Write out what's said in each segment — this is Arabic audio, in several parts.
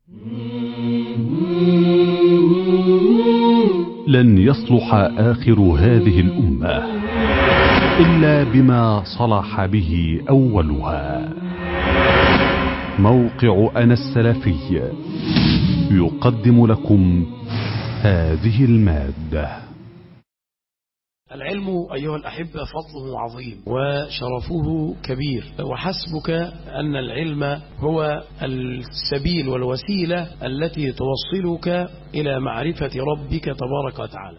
لن يصلح آخر هذه الأمة إلا بما صلح به أولها. موقع أنا السلفي يقدم لكم هذه المادة. العلم أيها الأحبة فضله عظيم وشرفه كبير، وحسبك أن العلم هو السبيل والوسيلة التي توصلك إلى معرفة ربك تبارك وتعالى.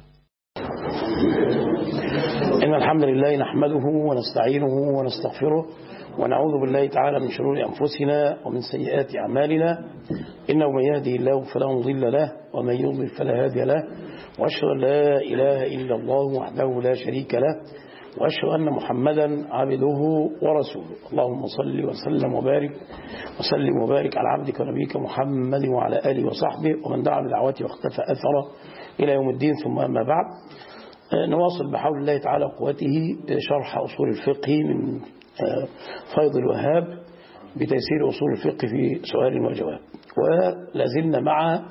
إن الحمد لله نحمده ونستعينه ونستغفره ونعوذ بالله تعالى من شرور أنفسنا ومن سيئات أعمالنا، إنه من يهدي الله فلا مضل له ومن يضلل فلا هادي له، وأشهد أن لا إله إلا الله وحده لا شريك له، وأشهد أن محمدا عبده ورسوله. اللهم صل وسلم وبارك على عبدك ونبيك محمد وعلى آله وصحبه ومن دعا بدعوته واختفى أثره إلى يوم الدين. ثم أما بعد، نواصل بحول الله تعالى قوته شرح أصول الفقه من فيض الوهاب بتيسير أصول الفقه في سؤال وجواب، ولازلنا مع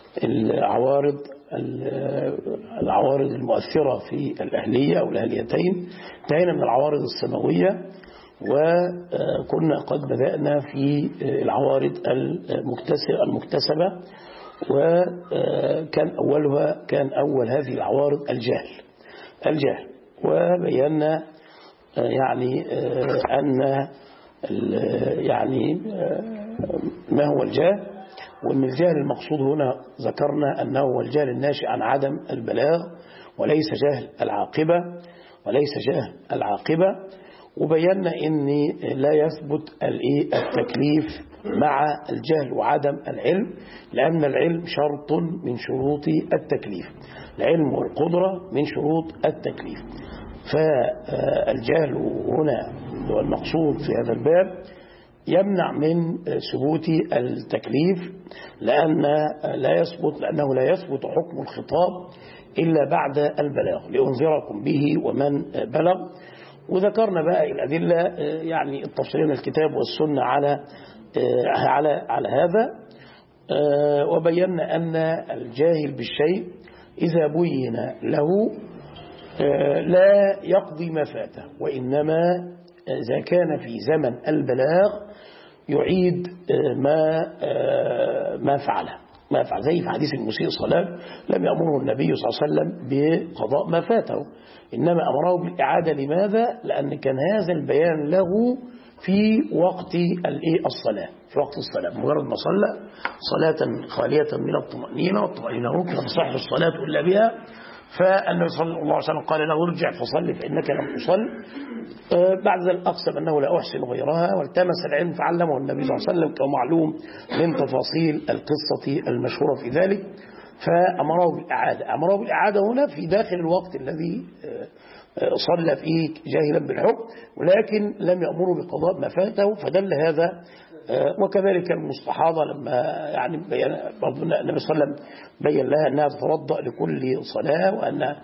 العوارض المؤثرة في الأهلية أو الأهليتين. انتهينا من العوارض السماوية وكنا قد بدأنا في العوارض المكتسبة، وكان أول هذه العوارض الجهل، وبينا ما هو الجهل، وأن الجهل المقصود هنا ذكرنا أنه هو الجهل الناشئ عن عدم البلاغ وليس جهل العاقبة. وبينا أن لا يثبت التكليف مع الجهل وعدم العلم، لأن العلم شرط من شروط التكليف، العلم والقدرة من شروط التكليف. فالجهل هنا هو المقصود في هذا الباب، يمنع من ثبوت التكليف لأنه لا يثبت حكم الخطاب إلا بعد البلاغ، لأنذركم به ومن بلغ. وذكرنا بقى الأدلة التفصيلية من الكتاب والسنة على هذا، وبينا أن الجاهل بالشيء إذا بين له لا يقضي ما فاته، وإنما إذا كان في زمن البلاغ يعيد ما فعل زي في حديث المسيء صلاة، لم يأمره النبي صلى الله عليه وسلم بقضاء ما فاته، إنما أمره بالإعادة. لماذا؟ لأن كان هذا البيان له في وقت الصلاة، في وقت الصلاة، مجرد ما صلى صلاة خالية من الطمأنينة، والطمأنينة ركن تصح الصلاة إلا بها، فالنبي صلى الله عليه وسلم قال له ارجع فصل فإنك لم تصل. بعد ذلك أقسم أنه لا أحسن غيرها، والتمس العلم فعلمه النبي صلى الله عليه وسلم كمعلوم من تفاصيل القصة المشهورة في ذلك، فأمره بالإعادة هنا في داخل الوقت الذي صلى فيه جاهلا بالحكم، ولكن لم يأمره بقضاء ما فاته، فدل هذا. وكذلك المستحاضة لما النبي صلى الله عليه وسلم بين لها أنها تتوضأ لكل صلاة،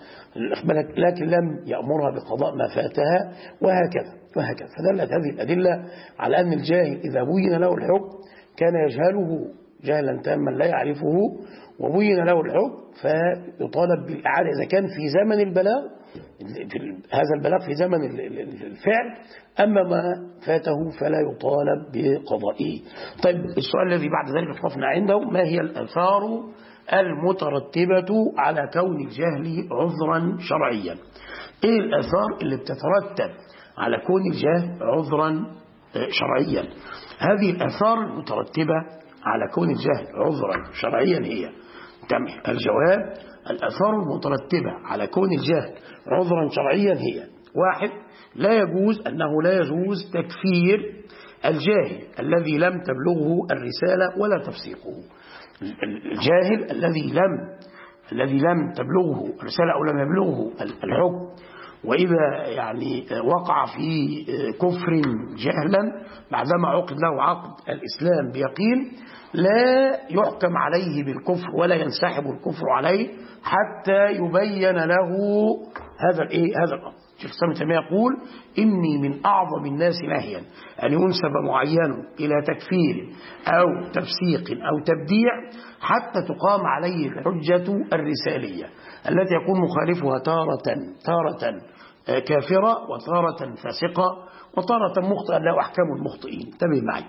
لكن لم يأمرها بقضاء ما فاتها، وهكذا. فدلت هذه الأدلة على أن الجاهل إذا بين له الحكم كان يجهله جهلا تاما لا يعرفه، وبين له الحكم فيطالب بالإعادة إذا كان في زمن البلاغ، هذا البلاغ في زمن الفعل، أما ما فاته فلا يطالب بقضائه. طيب، السؤال الذي بعد ذلك وقفنا عنده: ما هي الآثار المترتبة على كون الجهل عذرا شرعيا؟ إيه الآثار اللي بتترتب على كون الجهل عذرا شرعيا؟ هذه الآثار المترتبة على كون الجهل عذرا شرعيا هي الجواب: الآثار المترتبة على كون الجهل عذرا شرعيا هي: 1. لا يجوز تكفير الجاهل الذي لم تبلغه الرسالة ولا تفسيقه. الجاهل الذي لم تبلغه الرسالة أو لم يبلغه الحكم، وإذا وقع في كفر جهلا بعدما عقد له عقد الإسلام بيقين، لا يحكم عليه بالكفر ولا ينسحب الكفر عليه حتى يبين له هذا الأمر. الشيخ الإسلام ابن تيمية يقول إني من أعظم الناس نهيا أن ينسب معين إلى تكفير أو تفسيق أو تبديع حتى تقام عليه الحجة الرسالية التي يكون مخالفها تارة كافرة وتارة فاسقة وتارة مخطئة له أحكام المخطئين. انتبه معي.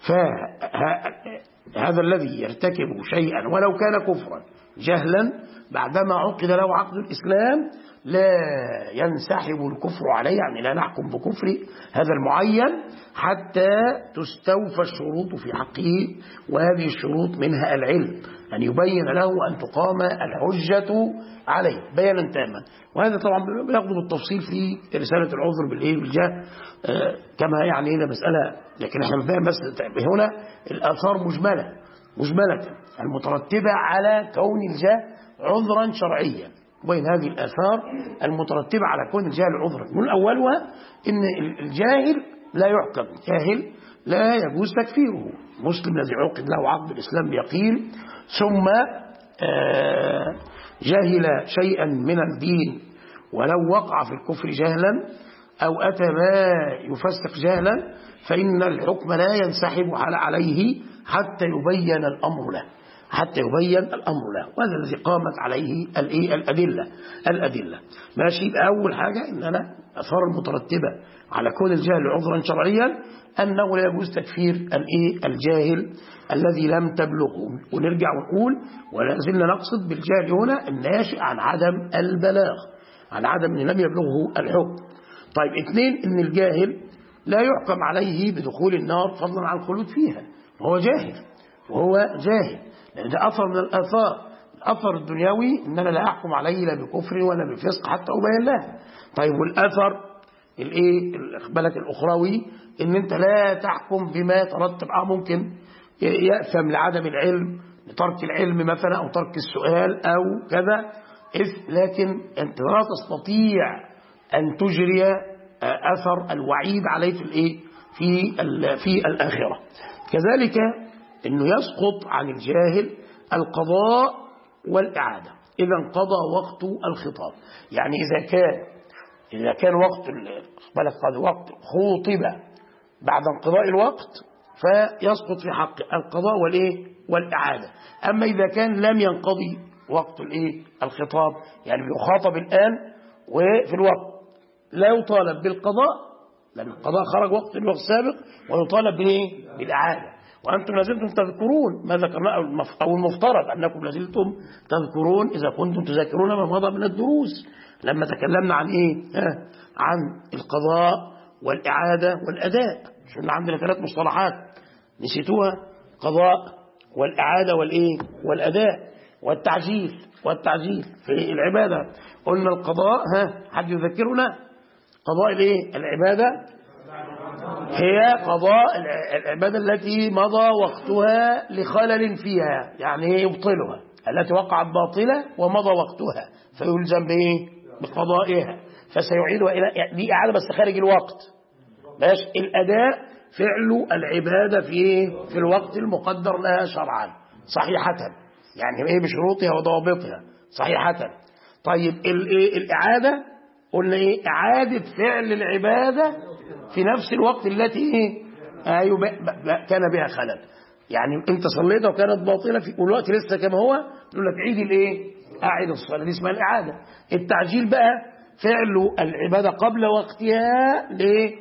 فهذا الذي يرتكب شيئا ولو كان كفرا جهلا بعدما عقد له عقد الإسلام لا ينسحب الكفر عليه، يعني لا نحكم بكفر هذا المعين حتى تستوفى الشروط في حقه، وهذه الشروط منها العلم، أن يبين له أن تقام الحجة عليه بيانا تاما. وهذا طبعا بياخذ بالتفصيل في رسالة العذر بالجهل كما يعني هنا مسألة، لكن احنا بنفهم بس هنا الآثار مجملة المترتبة على كون الجهل عذرا شرعيا، وين هذه الآثار المترتبة على كون الجاهل عذرا. من أولها إن الجاهل لا يحكم، جاهل لا يجوز تكفيره. مسلم الذي عقد له عقد الإسلام بيقين ثم جهل شيئا من الدين ولو وقع في الكفر جهلا أو أتى ما يفسق جهلا فإن الحكم لا ينسحب عليه حتى يبين الأمر له، وهذا الذي قامت عليه الأدلة. ماشي. أول حاجة إن أنا أثار المترتبة على كون الجاهل عذرا شرعيا أنه لا يجوز تكفير الجاهل الذي لم تبلغه. ونرجع ونقول ولا زلنا نقصد بالجاهل هنا الناشئ عن عدم البلاغ، عن عدم أن لم يبلغه الحكم. طيب 2 إن الجاهل لا يحكم عليه بدخول النار فضلا عن الخلود فيها، وهو جاهل، لأن ده أثر من الآثار. الأثر الدنيوي إن أنا لا أحكم عليه لا بكفر ولا بفسق حتى أبين له. طيب والأثر بالك الأخروي إن أنت لا تحكم بما يترتب ممكن يأثم لعدم العلم، لترك العلم مثلا أو ترك السؤال أو كذا، لكن أنت لا تستطيع أن تجري أثر الوعيد عليه في الآخرة. كذلك أنه يسقط عن الجاهل القضاء والإعادة إذا انقضى وقت الخطاب. يعني إذا كان وقت خوطب بعد انقضاء الوقت فيسقط في حق القضاء والإعادة. أما إذا كان لم ينقضي وقت الخطاب، يعني يخاطب الآن وفي الوقت، لا يطالب بالقضاء لأن القضاء خرج وقت الوقت السابق، ويطالب بالإعادة. وأنتم لازلتم تذكرون ما ذكرنا، أو المفترض أنكم لازلتم تذكرون إذا كنتم تذكرون ما مضى من الدروس لما تكلمنا عن عن القضاء والإعادة والأداء. شو عندنا 3 مصطلحات نسيتوها: قضاء والإعادة والأداء والتعجيل في العبادة. قلنا القضاء، حد يذكرنا؟ قضاء العبادة هي قضاء العبادة التي مضى وقتها لخلل فيها، يعني يبطلها، التي وقعت باطلة ومضى وقتها فيلزم بقضائها فسيعيدها دي إعادة بس خارج الوقت. باش الأداء فعل العبادة في الوقت المقدر لها شرعا صحيحة، يعني بشروطها وضوابطها صحيحة. طيب الإعادة قلنا إعادة فعل العبادة في نفس الوقت التي كان بها خلل. يعني انت صليت وكانت باطلة في الوقت لسه كما هو، يقول لك عيد أعيد الصلاة، دي اسمها الإعادة. التعجيل بقى فعل العبادة قبل وقتها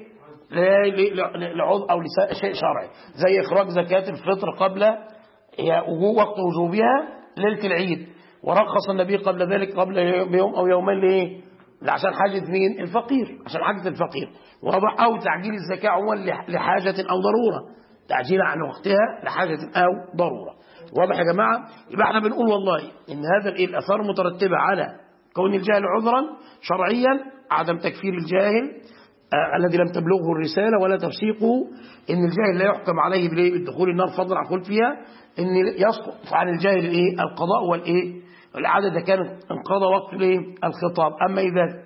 لعذر أو لشيء شرعي، زي إخراج زكاة الفطر قبل وقت وجوبها ليلة العيد، ورخص النبي قبل ذلك بيوم أو يومين عشان حاجة مين؟ الفقير، عشان حاجة الفقير. واضح؟ أو تعجيل الزكاة عموما لحاجة أو ضرورة، تعجيل عن وقتها لحاجة أو ضرورة. واضح يا جماعة؟ يبقى احنا بنقول والله إن هذا الآثار مترتبة على كون الجاهل عذرا شرعيا، عدم تكفير الجاهل الذي لم تبلغه الرسالة ولا تفسيقه، إن الجاهل لا يحكم عليه بالدخول النار فضلا عن الخلود فيها، إن يسقط عن الجاهل القضاء والإعادة إذا كانت انقضى وقت الخطاب. أما إذا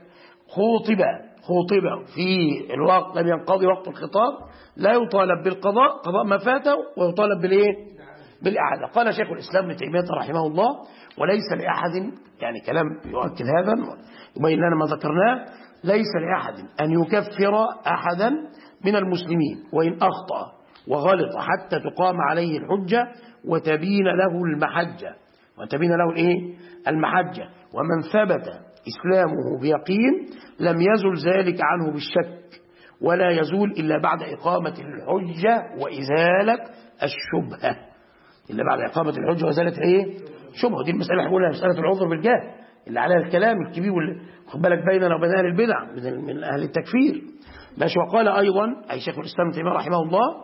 خوطب في الوقت لم ينقضي وقت الخطاب لا يطالب بالقضاء، قضاء ما فاته، ويطالب بالإعادة. قال شيخ الإسلام ابن تيمية رحمه الله: وليس لأحد، يعني كلام يؤكد هذا يبين لنا ما ذكرناه، ليس لأحد أن يكفر أحدا من المسلمين وإن أخطأ وغلط حتى تقام عليه الحجة وتبين له المحجة، المحجة. ومن ثبت إسلامه بيقين لم يزل ذلك عنه بالشك، ولا يزول إلا بعد إقامة الحجة وإزالة الشبهة. إلا بعد إقامة الحجة وإزالة شبهة. دي المسألة حولها مسألة العذر بالجهل اللي عليها الكلام الكبير واللي خد بالك بيننا وبين أهل البدع من أهل التكفير. ماشي. وقال أيضا أي شيخ الإسلام ابن تيمية رحمه الله: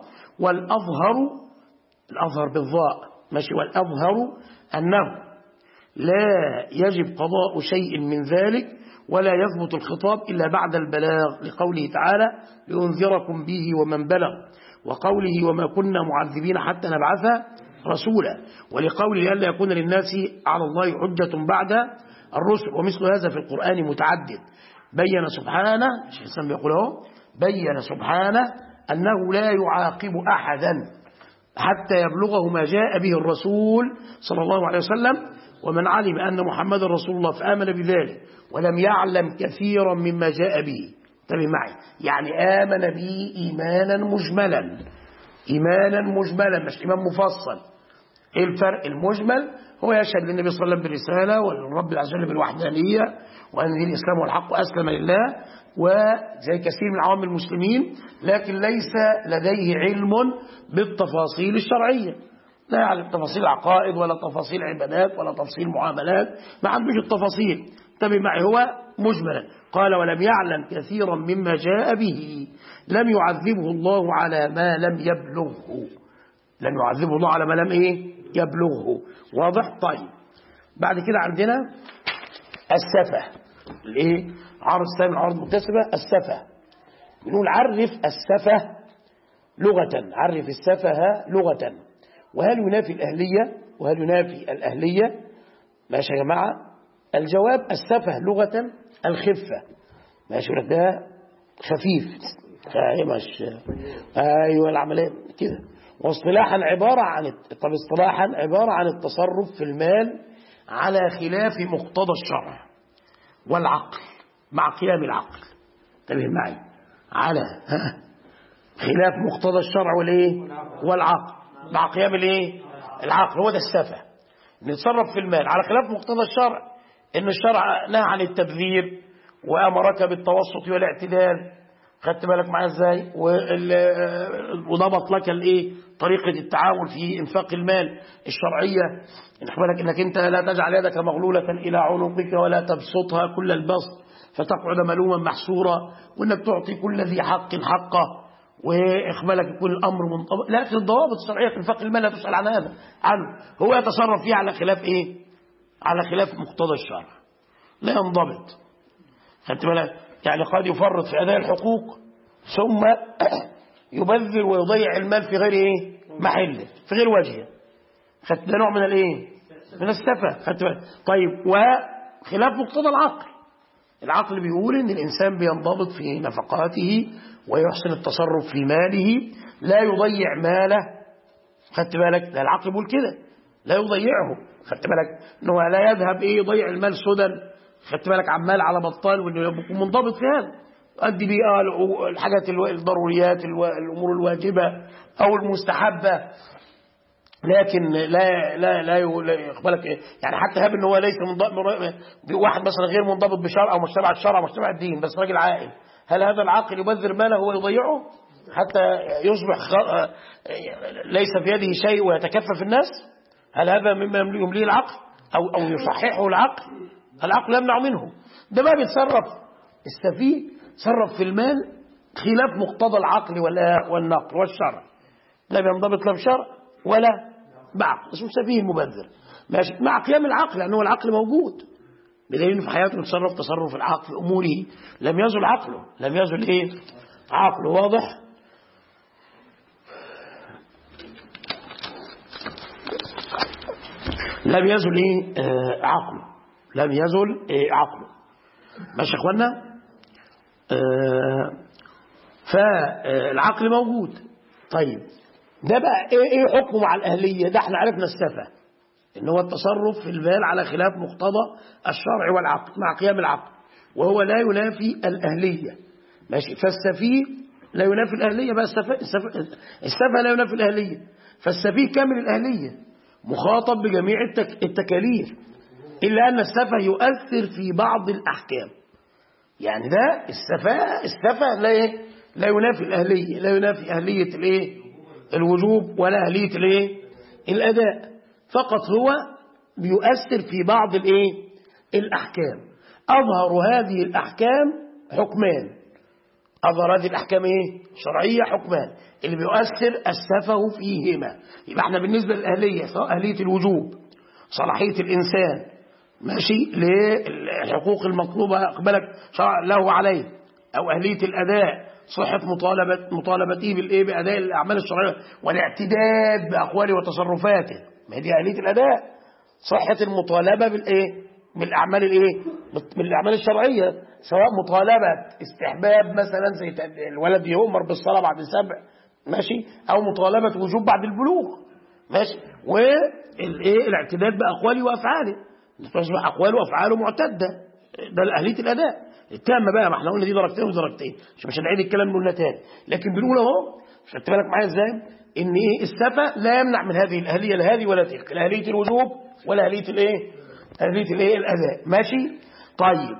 الأظهر بالضاء، ماشي، والأظهر أنه لا يجب قضاء شيء من ذلك ولا يثبت الخطاب إلا بعد البلاغ، لقوله تعالى: لينذركم به ومن بلغ، وقوله: وما كنا معذبين حتى نبعث رسولا، ولقوله: لئلا يكون للناس على الله حجة بعد الرسل. ومثل هذا في القرآن متعدد. بين سبحانه، الشيخ الإسلام بيقول اهو: بين سبحانه أنه لا يعاقب أحدا حتى يبلغه ما جاء به الرسول صلى الله عليه وسلم. ومن علم أن محمد رسول الله فآمن بذلك ولم يعلم كثيرا مما جاء به، انتبه معي، يعني آمن به إيمانا مجملا مش إيمان مفصل. إيه الفرق؟ المجمل هو يشهد للنبي صلى الله عليه وسلم بالرسالة والرب عز وجل بالوحدانية، وأن دين الإسلام والحق أسلم لله، وزي كثير من عوام المسلمين، لكن ليس لديه علم بالتفاصيل الشرعية، لا يعلم تفاصيل عقائد ولا تفاصيل عبادات ولا تفاصيل معاملات، ما عندوش التفاصيل. انتبه معي، هو مجملا. قال: ولم يعلم كثيرا مما جاء به لم يعذبه الله على ما لم يبلغه. لم يعذبه الله على ما لم يبلغه. واضح؟ طيب، بعد كده عندنا السفة. عرض السفة من عرض مكتسبة. السفة بنقول عرف السفة لغة، عرف السفة لغة. وهل ينافي الأهلية؟ ماشي يا جماعة. الجواب: السفة لغة الخفة. ماشي، ده خفيف، مش أيوة العملية كده. واصطلاحا عبارة عن التصرف في المال على خلاف مقتضى الشرع والعقل، مع قيام العقل. انتبه معي، على خلاف مقتضى الشرع والعقل، مع قيام العقل. هو ده السفة، نتصرف في المال على خلاف مقتضى الشرع، ان الشرع نهى عن التبذير وأمرك بالتوسط والاعتدال. خدت بالك معايا ازاي؟ وضبط لك طريقة التعامل في انفاق المال الشرعية. بالك انك انت لا تجعل يدك مغلولة الى عنقك ولا تبسطها كل البسط فتقعد ملوما محسورا، وانك تعطي كل ذي حق حقه، واخبالك يكون الامر منطبق. لكن الضوابط الشرعية في انفاق المال لا تسأل عنه، هو يتصرف فيه على خلاف على خلاف مقتضى الشرع، لا ينضبط. خدت بالك؟ يعني قد يفرط في أداء الحقوق ثم يبذر ويضيع المال في غير محله، في غير وجهه. خدت ده نوع من السفة. خدت بالك؟ طيب، وخلاف مقتضى العقل بيقول ان الانسان بينضبط في نفقاته ويحسن التصرف في ماله، لا يضيع ماله. خدت بالك؟ ده العقل بيقول كده، لا يضيعه. خدت بالك؟ انه لا يذهب يضيع المال سدى، خدت بالك، عمال على بطال، وانه يكون منضبط في هذا، يؤدي بيه الحاجات الضروريات، الامور الواجبه او المستحبه، لكن لا يقبلك. يعني حتى هاب ان هو ليس واحد مثلا غير منضبط بشرع او مجتمع الشرع مجتمع الدين، بس راجل عاقل، هل هذا العاقل يبذر ماله ويضيعه حتى يصبح ليس في يده شيء ويتكفف الناس؟ هل هذا مما يمليه العقل او يصححه العقل؟ العقل يمنع منه. ده ما بيتصرف السفيه، تصرف في المال خلاف مقتضى العقل والنقل والشرع، لا بينضبط لا بشرع ولا بعقل، اسمه سفيه مبذر. ماشي، مع قيام العقل، لأنه العقل موجود، بدليل في حياته يتصرف تصرف العقل في أموره، لم يزل عقله، عقله. واضح؟ لم يزل عقله. ماشي يا اخوانا؟ فالعقل موجود. طيب، ده بقى ايه حكمه مع الأهلية؟ ده احنا عرفنا السفه ان هو التصرف في المال على خلاف مقتضى الشرع والعقل مع قيام العقل، وهو لا ينافي الأهلية. ماشي. فالسفيه لا ينافي الأهلية بقى، السفه لا ينافي الأهلية، فالسفيه كامل الأهلية مخاطب بجميع التكاليف، إلا أن السفه يؤثر في بعض الأحكام. يعني ده السفه لا ينافي الأهلية، لا ينافي أهلية الوجوب ولا أهلية الأداء، فقط هو بيؤثر في بعض الأحكام. أظهر هذه الأحكام حكمان، أظهر هذه الأحكام شرعية حكمان اللي بيؤثر السفه فيهما. يبقى احنا بالنسبة للأهلية سواء أهلية الوجوب صلاحية الإنسان ماشي للحقوق المطلوبة أقبلك شرع له عليه، أو أهلية الأداء صحة مطالبته بأداء الأعمال الشرعية والاعتداد بأقواله وتصرفاته، ما دي أهلية الأداء، صحة المطالبة بالأعمال الشرعية، سواء مطالبة استحباب مثلا زي الولد يؤمر بالصلاة بعد 7 ماشي، أو مطالبة وجوب بعد البلوغ ماشي، والاعتداد بأقواله وأفعاله، تصبح أقواله وأفعاله معتدة، ده أهلية الأداء التامة بقى. ما احنا قلنا دي درجتين ودرجتين، مش هنعيد الكلام قلنا تاني، لكن بنقول اهو خدت بالك معايا ازاي ان السفه لا يمنع من هذه الاهليه لا هذه ولا تلك، لا اهليه الوجوب ولا اهليه اهليه الاداء ماشي. طيب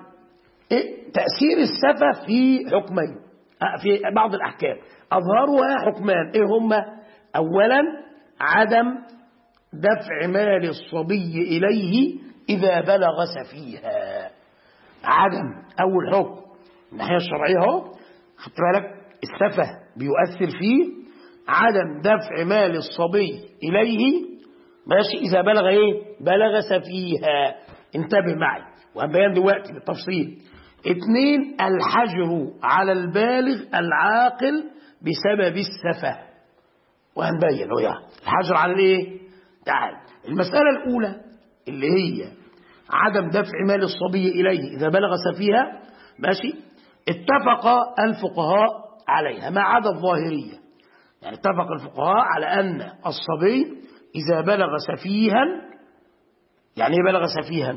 تاثير السفه في حكمين في بعض الاحكام، اظهرها حكمان هما؟ اولا عدم دفع مال الصبي اليه اذا بلغ سفيها. عدم أول حكم من الناحية الشرعية اهو، خدت بالك السفه بيؤثر فيه عدم دفع مال الصبي إليه ماشي إذا بلغ بلغ سفيها. انتبه معي وهنبين دلوقتي بالتفصيل. 2 الحجر على البالغ العاقل بسبب السفه، وهنبين هو الحجر على تعال. المسألة الأولى اللي هي عدم دفع مال الصبي إليه إذا بلغ سفيها ماشي، اتفق الفقهاء عليها ما عدا الظاهرية. يعني اتفق الفقهاء على أن الصبي إذا بلغ سفيها، يعني ايه بلغ سفيها؟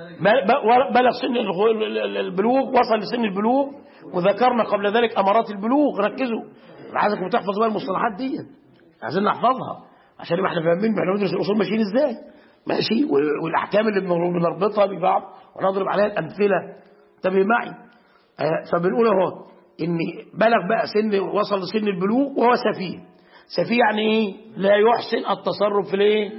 بلغ سن البلوغ، وصل لسن البلوغ، وذكرنا قبل ذلك أمارات البلوغ. ركزوا، أنا عايزكم تحفظوا بقى المصطلحات دي، عايزين نحفظها عشان احنا فاهمين احنا بندرس الأصول ماشيين ازاي ماشي، والاحكام اللي بنربطها ببعض ونضرب عليها الامثله. انتبه معي. فبنقول اهو ان بلغ بقى وصل لسن البلوغ وهو سفيه. سفيه يعني لا يحسن التصرف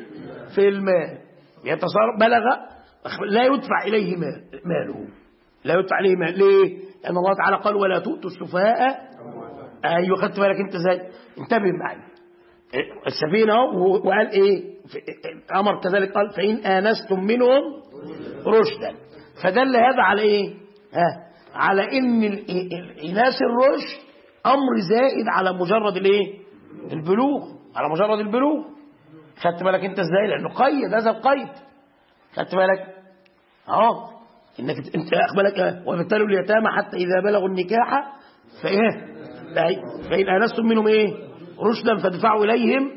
في المال، يتصرف بلغ لا يدفع اليه ماله، لا يدفع اليه مال. ليه؟ لان الله تعالى قال ولا تؤتوا السفهاء. ايوه خدت بالك انت ازاي؟ انتبه معي. السفينة وقال أمر كذلك قال فإن آنستم منهم رشدا، فدل هذا على على إن إناس الرشد أمر زائد على مجرد البلوغ، على مجرد البلوغ. خدت بالك أنت إزاي؟ لأنه قيد هذا القيد. خدت بالك إنك أنت أخبرك وابتلوا اليتامى حتى إذا بلغوا النكاح فإن آنستم منهم رشدا فادفعوا إليهم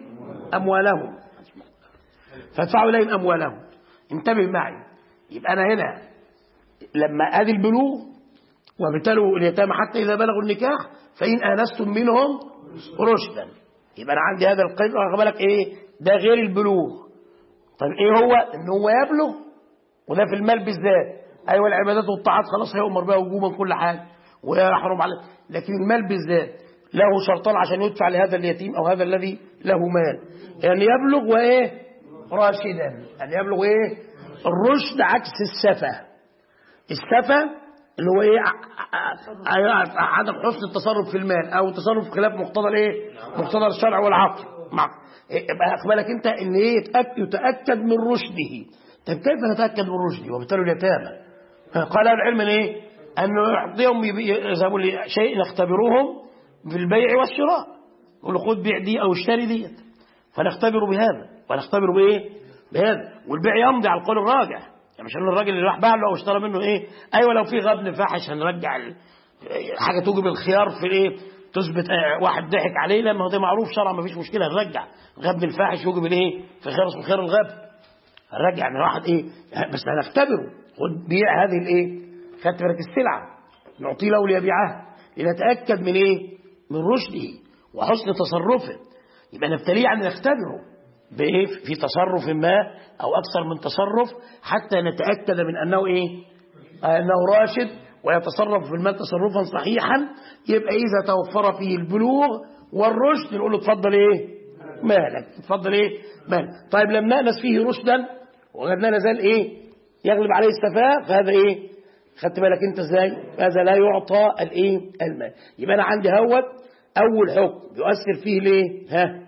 أموالهم. انتبه معي. يبقى أنا هنا لما أدي البلوغ وابتلوا اليتامى حتى إذا بلغوا النكاح فإن آنستم منهم رشدا، يبقى أنا عندي هذا القيد. بالك ده غير البلوغ. طيب هو إن هو يبلغ، وده في المال بالذات. أيوة العبادات والطاعات خلاص هيؤمر بها وجوبا كل حاجة ويحرم عليه، لكن المال بالذات له شرطان عشان يدفع لهذا اليتيم أو هذا الذي له مال، يعني يبلغ راشدا، يعني يبلغ الرشد عكس السفة. السفة اللي هو عدم حسن التصرف في المال أو تصرف خلاف مقتضى الشرع والعقل. يبقى أخبرك أنت إن يتأكد من رشده. طيب كيف نتأكد من رشده وابتلوا اليتامى؟ قال العلم أنه يعطيهم يذهبوا لشيء نختبروهم في البيع والشراء، يقول له خد بيع دي أو اشتري دي، فنختبر بهذا ونختبر بهذا، والبيع يمضي على القول الراجع. يعني مش الراجل اللي راح باع له او اشترى منه ايوه لو في غبن فاحش هنرجع حاجه توجب الخيار في تثبت واحد ضحك عليه، لما ده معروف شرعا ما فيش مشكله، نرجع الغبن الفاحش يوجب الايه في خير اسمه خير الغبن، هنرجع من واحد ايه بس هنختبره، خد بيع هذه الايه خدت بالك السلعه نعطيه له ليبيعها لنتاكد من ايه من رشده وحسن تصرفه، يبقى نبتليه يعني نختبره بايه في تصرف ما او اكثر من تصرف حتى نتاكد من انه ايه انه راشد ويتصرف في المال تصرفا صحيحا. يبقى اذا توفر فيه البلوغ والرشد نقول له اتفضل ايه مالك، اتفضل ايه مالك. طيب لم نأنس فيه رشدا وغدنا لازال ايه يغلب عليه السفاهه، فهذا ايه خدت بالك انت ازاي، هذا لا يعطى الايه المال. يبقى انا عندي هوت اول حكم يؤثر فيه ليه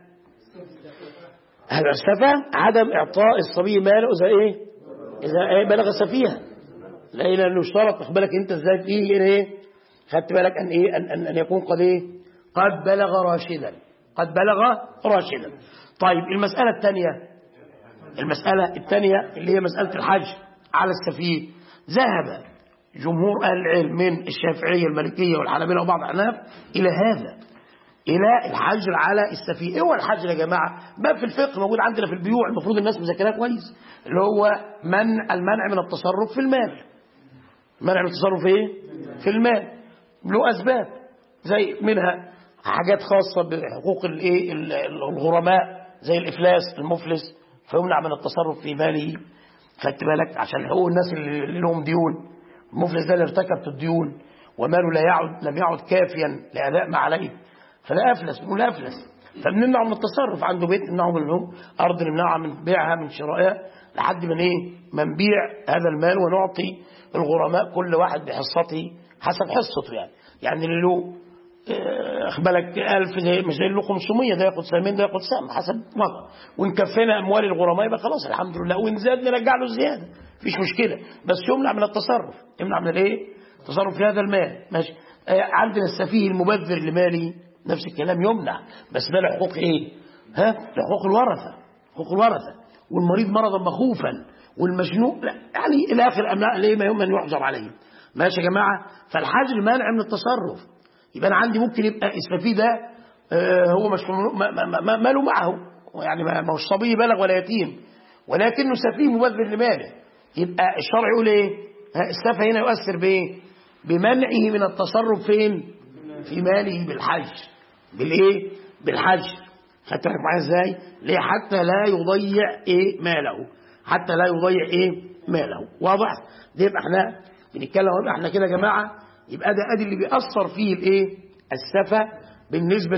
هذا السفه، عدم اعطاء الصبي ماله اذا ايه اذا بلغ سفيها، لانه يشترط واخد بالك انت ازاي فيه ايه خدت بالك ان ايه ان يكون قد ايه قد بلغ راشدا، قد بلغ راشدا. طيب المسألة الثانية اللي هي مسألة الحج على السفيه، ذهب جمهور أهل العلم من الشافعية المالكية والحنابلة وبعض الأحناف إلى هذا، إلى الحجر على السفيه. إيه هو الحجر يا جماعة؟ باب في الفقه موجود عندنا في البيوع، المفروض الناس مذاكراه كويس، اللي هو المنع من التصرف في المال. منع من التصرف إيه؟ في المال له أسباب، زي منها حاجات خاصة بحقوق الغرماء زي الإفلاس المفلس فيمنع من التصرف في ماله خدت بالك عشان حقوق الناس اللي لهم ديون، المفلس ده اللي ارتكب الديون وماله لم يعد كافيا لأداء ما عليه فلا أفلس، نقول أفلس، فبنمنع من التصرف، عنده بيت نمنعه من أرض نمنعها من بيعها من شرائها لحد من ما نبيع هذا المال ونعطي الغرماء كل واحد بحصته حسب حصته، يعني اللي له بالك 1000 زي مش زي له 500 ده ياخد سهمين ده ياخد سهم حسب وضعه، وان كفينا اموال الغرماء يبقى خلاص الحمد لله، وان زاد نرجع له الزياده مفيش مشكله، بس يمنع من التصرف، يمنع من الايه التصرف في هذا المال ماشي. عندنا السفيه المبذر لماله نفس الكلام يمنع، بس ده له حقوق ايه لحقوق الورثه، حقوق الورثه، والمريض مرضا مخوفا والمجنون يعني الى اخر املاء ليه ما يمكن يحجر عليه ماشي يا جماعه. فالحجر مانع من التصرف، يبقى انا عندي ممكن يبقى السفيه ده هو مش ماله معه، يعني ما هوش صبي بلغ ولا يتيم، ولكنه سفيه مبذر لماله، يبقى الشرع يقول ايه السفه هنا يؤثر بايه بمنعه من التصرف فين في ماله بالحج بالايه بالحج خدت بالك معايا ازاي ليه حتى لا يضيع ماله، حتى لا يضيع ماله، واضح ده. يبقى احنا بنتكلم احنا كده يا جماعه، يبقى ده ادي اللي بيأثر فيه السفه بالنسبه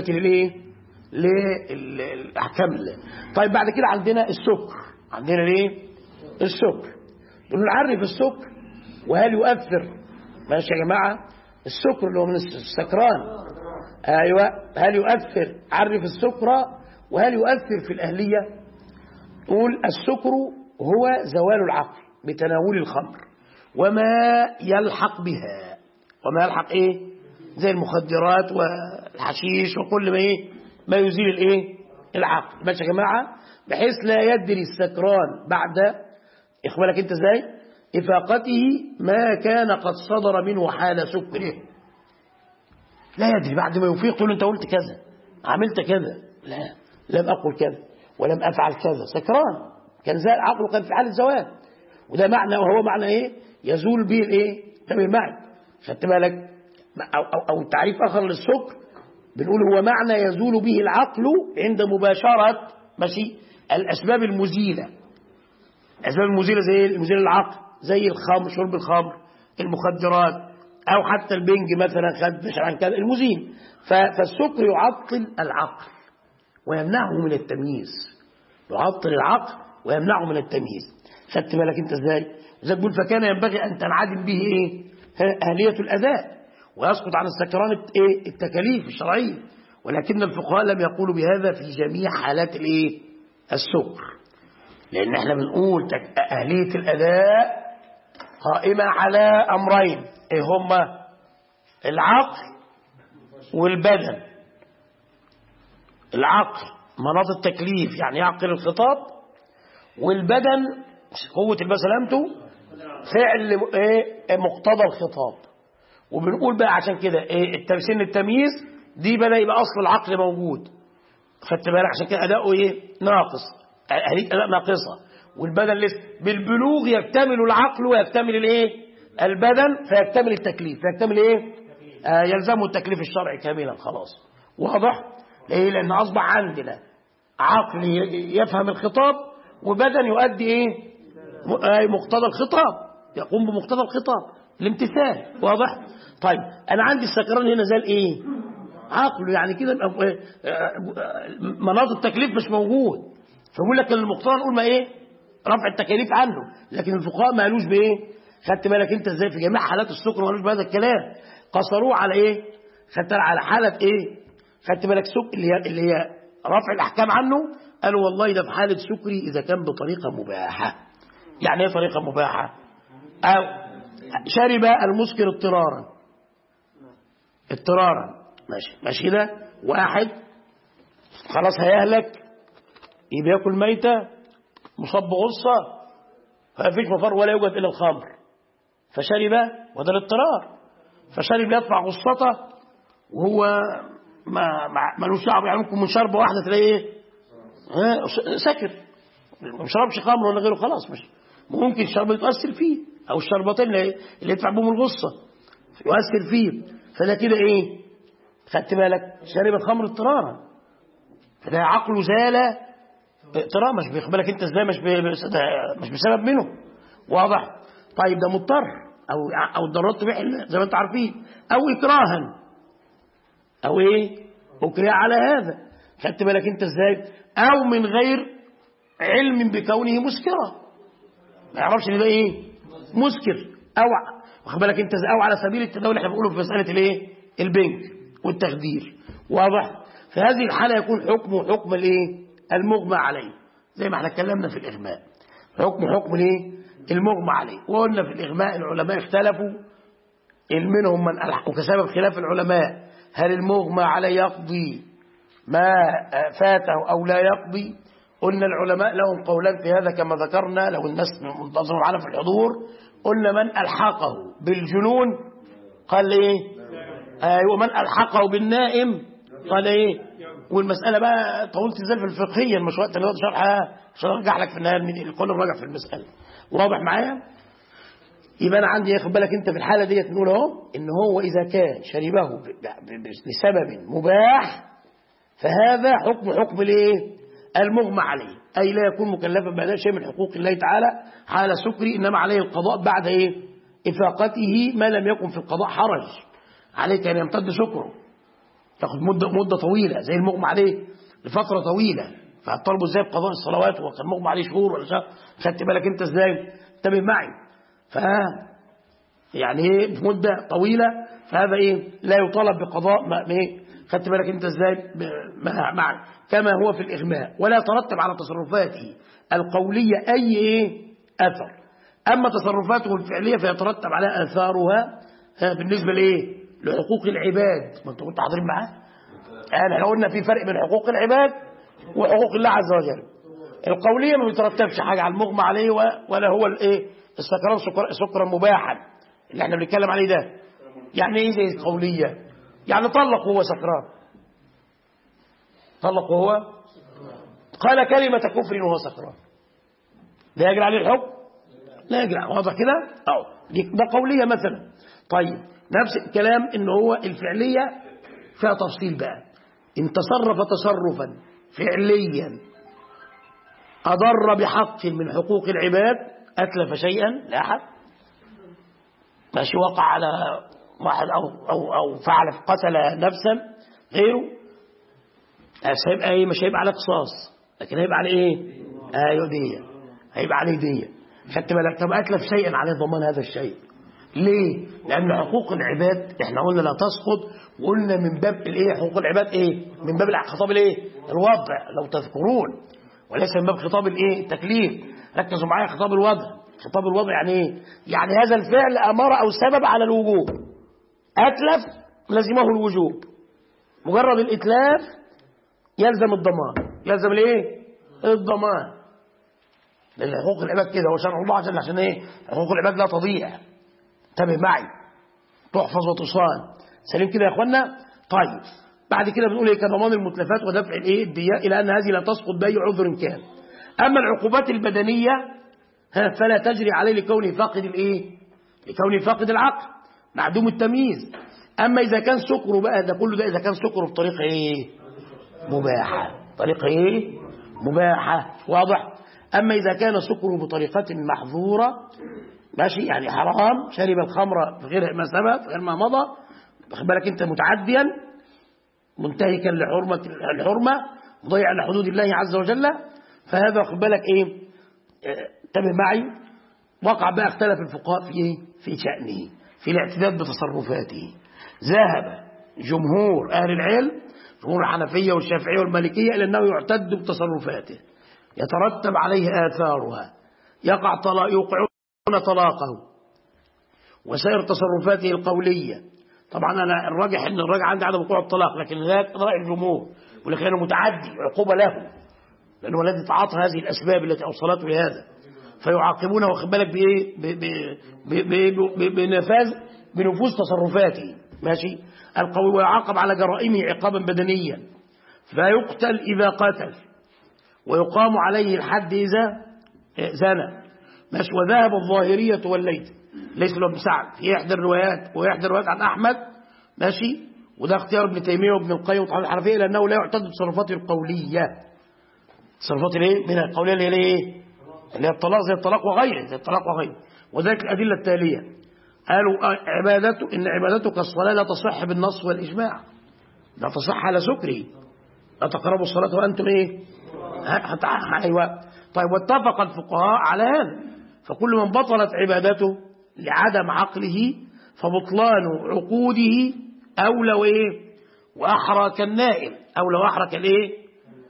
للاحكام الله. طيب بعد كده عندنا السكر، عندنا السكر بنعرف السكر وهل يؤثر ماشي يا جماعه، السكر اللي هو من السكران ايوه هل يؤثر، عرف السكر وهل يؤثر في الاهليه. نقول السكر هو زوال العقل بتناول الخمر وما يلحق بها، وما يلحق زي المخدرات والحشيش وكل ما يزيل العقل ماشي يا جماعه، بحيث لا يدري السكران بعد اخبارك انت ازاي افاقته ما كان قد صدر منه حال سكره، لا يدري بعد ما يفيق تقول انت قلت كذا عملت كذا، لا لم اقل كذا ولم افعل كذا، سكران كان زال عقله كان في حاله زوال، وده معنى وهو معنى يزول به تمام معي خدت بالك. او تعريف اخر للسكر بنقول هو معنى يزول به العقل عند مباشره ماشي الاسباب المزيله، الاسباب المزيله زي المزيله للعقل زي الخمر، شرب الخمر، المخدرات، او حتى البنج مثلا خد مش عن كذا المزيل، فالسكر يعطل العقل ويمنعه من التمييز، يعطل العقل ويمنعه من التمييز خدت بالك انت ازاي. زي تقول فكان ينبغي ان تنعدم به اهليه الاداء ويسقط عن السكران التكاليف الشرعيه، ولكن الفقهاء لم يقولوا بهذا في جميع حالات السكر، لان احنا بنقول اهليه الاداء قائمه على امرين هما العقل والبدن. العقل مناط التكليف يعني يعقل الخطاب، والبدن قوه سلامته فعل مقتضى الخطاب. وبنقول بقى عشان كده سن التمييز دي بدأ يبقى أصل العقل موجود، خدت بالك؟ عشان كده أداؤه إيه؟ ناقص، هليك أداء ناقصة. والبدن لسه بالبلوغ يكتمل العقل ويكتمل الإيه؟ البدن، فيكتمل التكليف، فيكتمل إيه؟ يلزمه التكليف الشرعي كاملا. خلاص واضح؟ إيه؟ لأن أصبح عندنا عقل يفهم الخطاب، وبدن يؤدي إيه؟ مقتضى الخطاب، يقوم بمقتضى الخطاب، الامتثال. واضح؟ طيب أنا عندي السكران هنا زي الإيه؟ عقله، يعني كده مناط التكليف مش موجود، فبقول لك المقتضى نقول ما إيه؟ رفع التكاليف عنه. لكن الفقهاء ما قالوش بإيه؟ خدت بالك أنت إزاي؟ في جميع حالات السكر ما قالوش بهذا الكلام، قصروه على إيه؟ خدت على حالة إيه؟ خدت بالك اللي هي رفع الأحكام عنه، قالوا والله ده في حالة سكري إذا كان بطريقة مباحة. يعني إيه طريقة مباحة؟ أو شرب المسكر اضطرارا، ماشي ده واحد خلاص هيهلك، يبقى ياكل ميتة مصاب بغصة، فمفيش مفر ولا يوجد إلا الخمر، فشرب، وده الاضطرار، فشرب يدفع غصته وهو ملوش دعوه، يعني ممكن من شربة واحدة تلاقيه سكر، ما شربش خمر ولا غيره، خلاص مش ممكن الشربة يتأثر فيه، أو الشربتين اللي يدفع بهم الغصة يؤثر فيه، فده كده إيه؟ خدت بالك؟ شرب الخمر اضطرارا، فده عقله زال اضطرار، مش بياخد بالك أنت إزاي؟ مش بسبب منه. واضح؟ طيب ده مضطر أو ضرورات تبيح زي ما أنتم عارفين، أو إكراها، أو إيه؟ أكره على هذا، خدت بالك أنت إزاي؟ أو من غير علم بكونه مسكرا، ما يعرفش ان ده ايه؟ مسكر، او واخد بالك انت، او على سبيل التداول احنا بنقوله في مساله الايه؟ البنك والتخدير. واضح؟ في هذه الحاله يكون حكم الايه؟ المغمى عليه، زي ما احنا اتكلمنا في الاغماء، حكم الايه؟ المغمى عليه. وقلنا في الاغماء العلماء اختلفوا، منهم من ألحق، وكسبب خلاف العلماء هل المغمى عليه يقضي ما فاته او لا يقضي. قلنا العلماء لهم قولان في هذا كما ذكرنا، لو الناس منتظروا معنا في الحضور. قلنا من ألحقه بالجنون قال ايه؟ ومن ألحقه بالنائم قال ايه؟ والمسألة بقى طولت ازاي في الفقهية، مش وقت اللي شرحها، عشان ارجع لك في النهاية من القول الراجع في المسألة. واضح معايا؟ يبقى انا عندي، ياخد بالك انت في الحالة ديت نقول اهو ان هو اذا كان شربه لسبب مباح فهذا حكم الايه؟ المغمى عليه، أي لا يكون مكلفا بأداء شيء من حقوق الله تعالى حال سكري، إنما عليه القضاء بعد إيه؟ إفاقته، ما لم يكن في القضاء حرج عليك أن يمتد سكره، تاخد مدة طويلة زي المغمى عليه لفترة طويلة، فهتطالبوا إزاي بقضاء الصلوات وكان مغمى عليه شهور ولا شهر؟ خدت بالك أنت إزاي؟ انتبه معي. يعني إيه مدة طويلة؟ فهذا إيه؟ لا يطالب بقضاء ما إيه؟ خدت بالك انت ازاي؟ معي كما هو في الإغماء، ولا يترتب على تصرفاته القولية أي إيه؟ أثر. أما تصرفاته الفعلية فيترتب على أثارها بالنسبة لإيه؟ لحقوق العباد. ما انتوا كنتوا حاضرين معاه؟ احنا قلنا في فرق بين حقوق العباد وحقوق الله عز وجل. القولية ما بيترتبش حاجة على المغمى عليه، ولا هو الايه؟ السكران سكرا مباحا اللي احنا بنتكلم عليه ده. يعني ايه زي القولية؟ يعني طلق وهو سكران، طلق وهو قال كلمة كفر وهو سكران، لا يجري عليه الحكم؟ لا يجري. واضح كده؟ ده قولية مثلا. طيب نفس الكلام ان هو الفعلية فيها تفصيل بقى، ان تصرف تصرفا فعليا أضر بحق من حقوق العباد، أتلف شيئا لا أحد، ماشي، وقع على واحد أو فعل قتل نفسا غيره، هيبقى ايه؟ مش هيبقى عليه قصاص، لكن هيبقى عليه ايه؟ ايوه دية، هيبقى عليه دية. خدت بالك؟ طب اتلف شيئا عليه ضمان هذا الشيء. ليه؟ لأن حقوق العباد احنا قلنا لا تسقط، وقلنا من باب الايه؟ حقوق العباد ايه؟ من باب خطاب الايه؟ الوضع لو تذكرون، وليس من باب خطاب الايه؟ التكليف. ركزوا معايا، خطاب الوضع. خطاب الوضع يعني ايه؟ يعني هذا الفعل أمر أو سبب على الوجوب، أتلف لزمه الوجوب، مجرد الإتلاف يلزم الضمان. يلزم الايه؟ الضمان. لأن حقوق العباد كده هو شرع الله عشان ايه؟ حقوق العباد لا تضيع، انتبه معي، تحفظ وتصان. سليم كده يا اخوانا؟ طيب بعد كده بنقول ايه كضمان المتلفات ودفع الايه الدية، الى ان هذه لا تسقط باي عذر كان. اما العقوبات البدنيه فلا تجري عليه لكونه فاقد الايه، لكونه فاقد العقل معدوم التمييز. اما اذا كان سكره بقى ده كله، ده اذا كان سكره بطريقه ايه مباحه، طريقه ايه مباحه، واضح. اما اذا كان سكره بطريقه محظوره ماشي، يعني حرام، شرب الخمر في غير ما سبق في غير ما مضى، واخد بالك انت، متعديا منتهكا الحرمه مضيعا لحدود الله عز وجل، فهذا واخد بالك ايه، انتبه معي. وقع بقى اختلف الفقهاء في ايه، في شأنه، في الاعتداد بتصرفاته. ذهب جمهور اهل العلم، جمهور الحنفيه والشافعيه والمالكيه، الى انه يعتد بتصرفاته يترتب عليه اثارها، يوقعون طلاقه وسائر تصرفاته القوليه. طبعا انا الراجح ان الراجح عندي عدم وقوع الطلاق، لكن ذاك راي الجمهور، ولكن متعدي عقوبه له، لانه الذي تعاطى هذه الاسباب التي اوصلته لهذا، فيعاقبونه واخد بالك بنفوذ تصرفاته ماشي القوي، ويعاقب على جرائمه عقابا بدنيا، فيقتل اذا قتل، ويقام عليه الحد اذا زنى ماشي. وذهب الظاهريه والليث ليس له ابن سعد في احدى الروايات، واحدى الروايات عن احمد ماشي، وده اختيار ابن تيميه وابن القيم وطحاوي الحنفيه، لانه لا يعتد بتصرفاته القوليه. تصرفات الايه من القوليه اللي هي الايه، اللي هي الطلاق، زي الطلاق وغيره، زي الطلاق وغيره. وذلك الادله التاليه، قالوا عبادته ان عبادتك الصلاه لا تصح بالنص والاجماع، لا تصح على سكره، لا تقربوا الصلاه وانتم ايه ايوه. طيب واتفق الفقهاء على هذا، فكل من بطلت عبادته لعدم عقله فبطلان عقوده اولى وايه واحرى كالنائم، اولى واحرى كالايه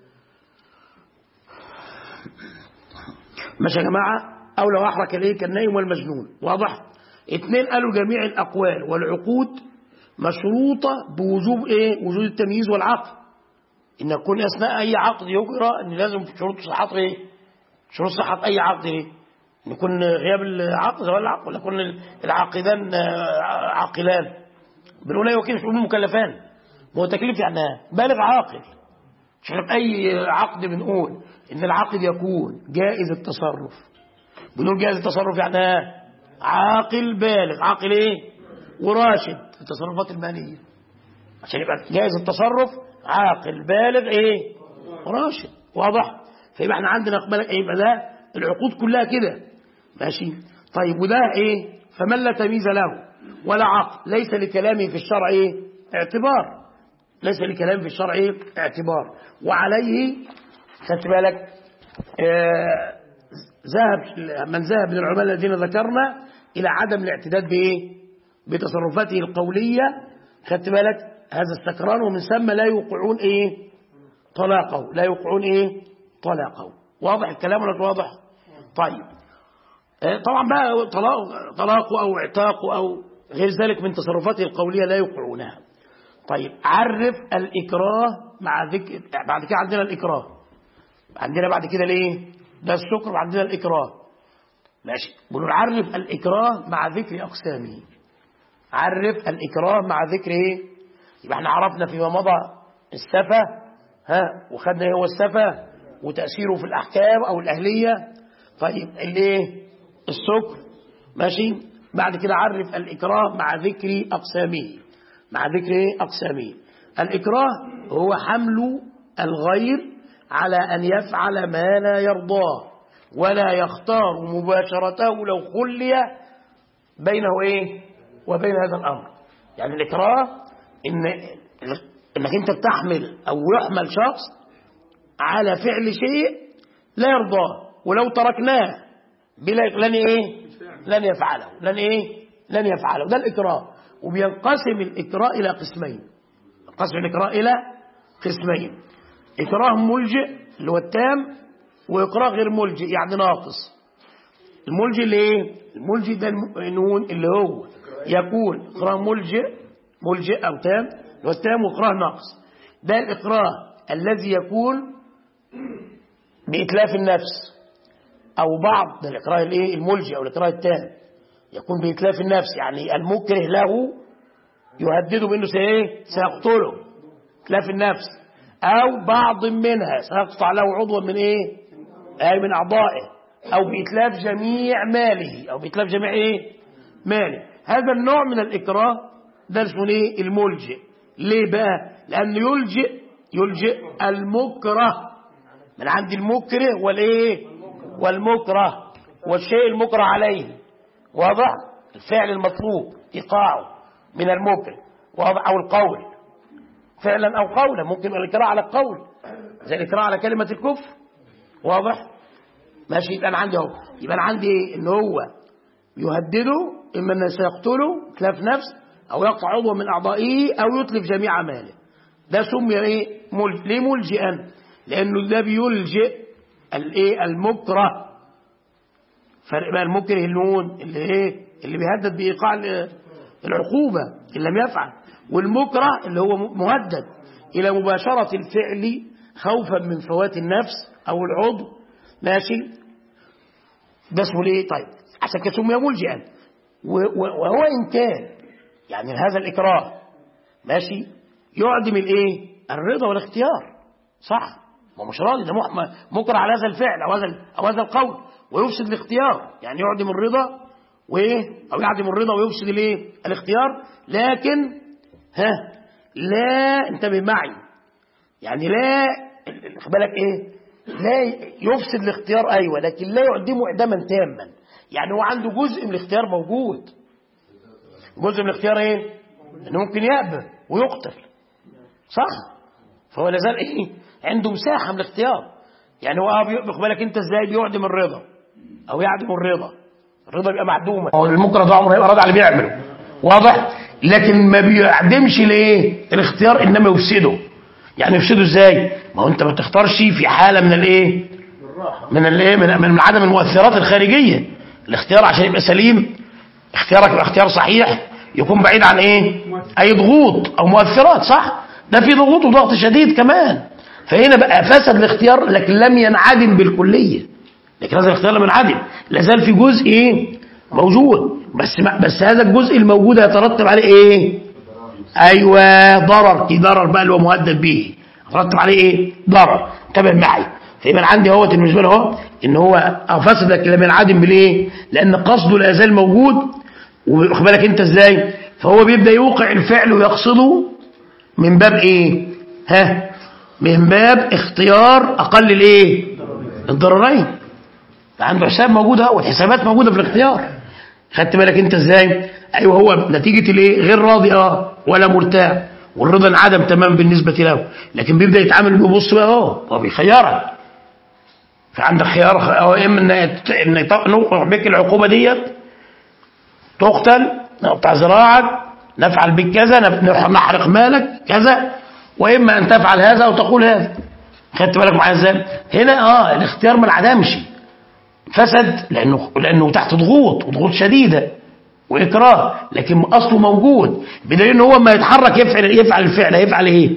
ماشي يا جماعه، اولى واحرى كالايه كالنائم والمجنون، واضح. اثنين قالوا جميع الاقوال والعقود مشروطه بوجوب ايه، وجود التمييز والعقل، ان يكون اثناء اي عقد يجرى ان لازم في شروط صحه ايه، شروط صحه اي عقد ايه، ان يكون غياب العقد ولا العقل، ولا يكون العاقدان عاقلان، بنقول ايه وكيل شؤون مكلفان، هو تكليف يعني بالغ عاقل. مش في اي عقد بنقول ان العقد يكون جائز التصرف، بنقول جائز التصرف يعني عاقل بالغ، عاقل ايه وراشد في التصرفات الماليه، عشان يبقى جائز التصرف عاقل بالغ ايه وراشد، واضح. فيبقى احنا عندنا اقبالك ايه، يبقى ده العقود كلها كده ماشي. طيب وده ايه، فمن لا تمييز له ولا عقل ليس لكلامه في الشرع ايه اعتبار، ليس لكلامه في الشرع ايه اعتبار. وعليه خدت بالك من ذهب من العلماء الذين ذكرنا الى عدم الاعتداد بايه، بتصرفاته القوليه، خدت بالك، هذا السكران، ومن ثم لا يوقعون ايه طلاقه، لا يوقعون ايه طلاقه. واضح الكلام ولا واضح؟ طيب طبعا بقى طلاقه او اعتاقه او غير ذلك من تصرفاته القوليه لا يوقعونها. طيب عرف الاكراه مع ذكر، بعد كده عندنا الاكراه، عندنا بعد كده ليه ده السكر، وعندنا الاكراه ماشي. بنقول عرف الاكراه مع ذكر اقسامه، عرف الاكراه مع ذكر ايه، يبقى احنا عرفنا فيما مضى السفه وخدنا ايه هو السفه وتاثيره في الاحكام او الاهليه. طيب الايه السكر ماشي. بعد كده عرف الاكراه مع ذكر اقسامه، مع ذكر ايه اقسامه. الاكراه هو حمل الغير على ان يفعل ما لا يرضاه ولا يختار مباشرته لو خلي بينه ايه وبين هذا الامر. يعني الاكراه انك انت بتحمل او يحمل شخص على فعل شيء لا يرضاه، ولو تركناه لن ايه لن يفعله، لن يفعله. ده الاكراه. وبينقسم الاكراه الى قسمين، قسم الاكراه الى قسمين: اكراه ملجئ اللي هو التام، واكراه غير ملجئ يعني ناقص. الملجئ اللي ايه، الملجئ ده النون اللي هو يكون اكراه ملجئ او تام، اللي هو التام، واكراه ناقص. ده الاكراه الذي يكون بإتلاف النفس، أو بعض الإكراه الإيه الملجئ أو الإكراه التام يكون بإتلاف النفس، يعني المكره له يهدده بأنه سيقتله، إتلاف النفس، أو بعض منها سيقطع له عضوا من إيه؟ أي من أعضائه، أو بإتلاف جميع ماله، أو بإتلاف جميع إيه؟ ماله. هذا النوع من الإكراه ده اسمه إيه؟ الملجئ. ليه بقى؟ لأنه يلجئ المكره من عند المكره والإيه؟ والمكره والشيء المكره عليه، واضح؟ الفعل المطلوب إيقاعه من المكره، واضح؟ أو القول فعلا أو قولا، ممكن الإكراه على القول زي الإكراه على كلمة الكفر، واضح؟ ماشي. يبقى أنا عندي أهو، يبقى أنا عندي إيه؟ إن هو يهدده، إما أن سيقتله إتلاف نفس، أو يقطع عضوا من أعضائه، أو يتلف جميع ماله. ده سمي إيه؟ ليه ملجئا؟ لأنه ده بيلجئ الإيه؟ المكره. فرق بقى المكره النون اللي إيه؟ اللي بيهدد بإيقاع العقوبة إن لم يفعل، والمكره اللي هو مهدد إلى مباشرة الفعل خوفا من فوات النفس أو العضو. ماشي. ده اسمه ليه؟ طيب عشان كده سمي ملجئا. وهو إن كان يعني هذا الإكراه ماشي يعدم الإيه؟ الرضا والاختيار، صح؟ ما مش راضي، ده مكره على هذا الفعل أو هذا القول، ويفسد الاختيار، يعني يعدم الرضا وإيه؟ أو يعدم الرضا ويفسد الإيه؟ الاختيار. لكن لا، انتبه معي، يعني لا، خد بالك إيه؟ لا يفسد الاختيار، أيوة، لكن لا يعدمه إعداما تاما. يعني هو عنده جزء من الاختيار موجود. جزء من الاختيار ايه؟ انه ممكن يأبى ويقتل، صح؟ فهو لازال ايه؟ عنده مساحة من الاختيار. يعني هو خد بالك انت ازاي بيعدم الرضا او يعدم الرضا يبقى معدومة. هو المكره ده عمره هيبقى راضي على اللي بيعمله، واضح؟ لكن ما بيعدمش ليه؟ الاختيار، انما يفسده. يعني يفسده ازاي؟ ما هو انت ما تختارش في حالة من الايه؟ من عدم المؤثرات الخارجية. الاختيار عشان يبقى سليم، اختيارك يبقى اختيار صحيح، يكون بعيد عن ايه؟ اي ضغوط او مؤثرات، صح؟ ده في ضغوط وضغط شديد كمان. فهنا بقى فسد الاختيار، لكن لم ينعدم بالكلية. لكن هذا الاختيار لم ينعدم، لازال في جزء ايه؟ موجود، بس هذا الجزء الموجود يترتب عليه ايه؟ ايوه، ضرر. في ضرر بقى اللي هو مهدد به، يترتب عليه ايه؟ ضرر. انتبه معي. فيبقى عندي اهوت بالنسبه له اهو ان هو فسد، لكن لم ينعدم بالايه؟ لان قصده لا يزال موجود. وخد بالك انت ازاي؟ فهو بيبدا يوقع الفعل ويقصده من باب ايه؟ من باب اختيار اقل الايه؟ الضررين. عنده حساب موجود اهو، والحسابات موجوده في الاختيار. خدت بالك انت ازاي؟ ايوه، هو نتيجه الايه؟ غير راضي ولا مرتاح، والرضا انعدم تمام بالنسبه له، لكن بيبدا يتعامل، بيبص بقى هو بيخيرك. فعندك خيار، اما ان نوقع بك العقوبه ديت، تقتل، نقطع ذراعك، نفعل بك كذا، نحرق مالك كذا، واما ان تفعل هذا او تقول هذا. خدت بالك معايا ازاي؟ هنا الاختيار ما انعدمش، فسد لانه تحت ضغوط شديده واكراه، لكن اصله موجود، بدليل ان هو ما يتحرك يفعل الفعل، هيفعل ايه؟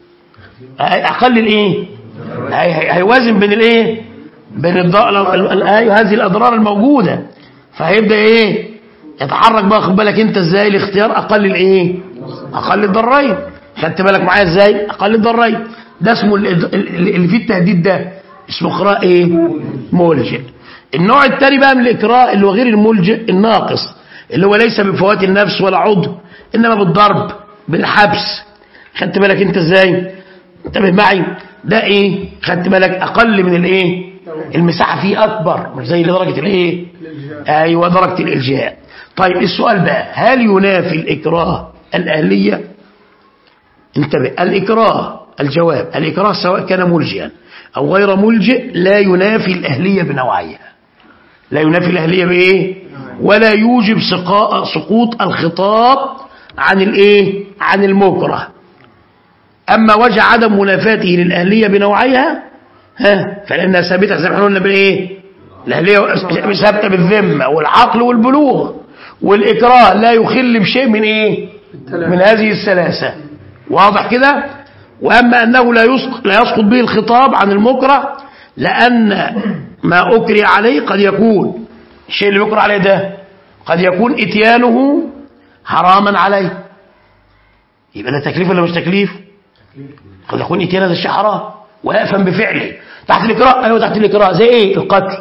اقل الايه؟ هيوازن بين الايه؟ بين هذه الاضرار الموجوده، فهيبدا ايه؟ يتحرك بقى. خد بالك انت ازاي؟ الاختيار اقل الايه؟ اقل الضررين. خدت بالك معايا ازاي؟ اقل الضررين. ده اسمه اللي فيه التهديد، ده اسمه اكراه ايه؟ ملجئ. النوع الثاني بقى من الاكراه اللي هو غير الملجئ، الناقص، اللي هو ليس بفوات النفس ولا عضو، انما بالضرب، بالحبس. خدت بالك انت ازاي؟ انتبه معي. ده ايه؟ خدت بالك اقل من الايه؟ المساحه فيه اكبر، مش زي درجه الايه؟ ايوه، درجه الالجاء. طيب السؤال بقى، هل ينافي الاكراه الاهليه؟ انتبه، الاكراه، الجواب، الاكراه سواء كان ملجئا او غير ملجئ لا ينافي الاهليه بنوعيها. لا ينافي الاهليه بايه؟ ولا يوجب سقوط الخطاب عن الايه؟ عن المكره. اما وجه عدم منافاته للاهليه بنوعيها فلانها ثابته زي ما احنا قلنا بالايه؟ الاهليه ثابته بالذمه والعقل والبلوغ، والاكراه لا يخل بشيء من ايه؟ من هذه الثلاثه، واضح كده؟ واما انه لا يسقط به الخطاب عن المكره، لان ما اكره عليه قد يكون، الشيء اللي يكره عليه ده قد يكون اتيانه حراما عليه. يبقى ده تكليف ولا مش تكليف؟ قد يكون إتيان هذا الشيء حرام ويأثم بفعله تحت الإكراه. أيوة تحت الإكراه. زي إيه؟ القتل.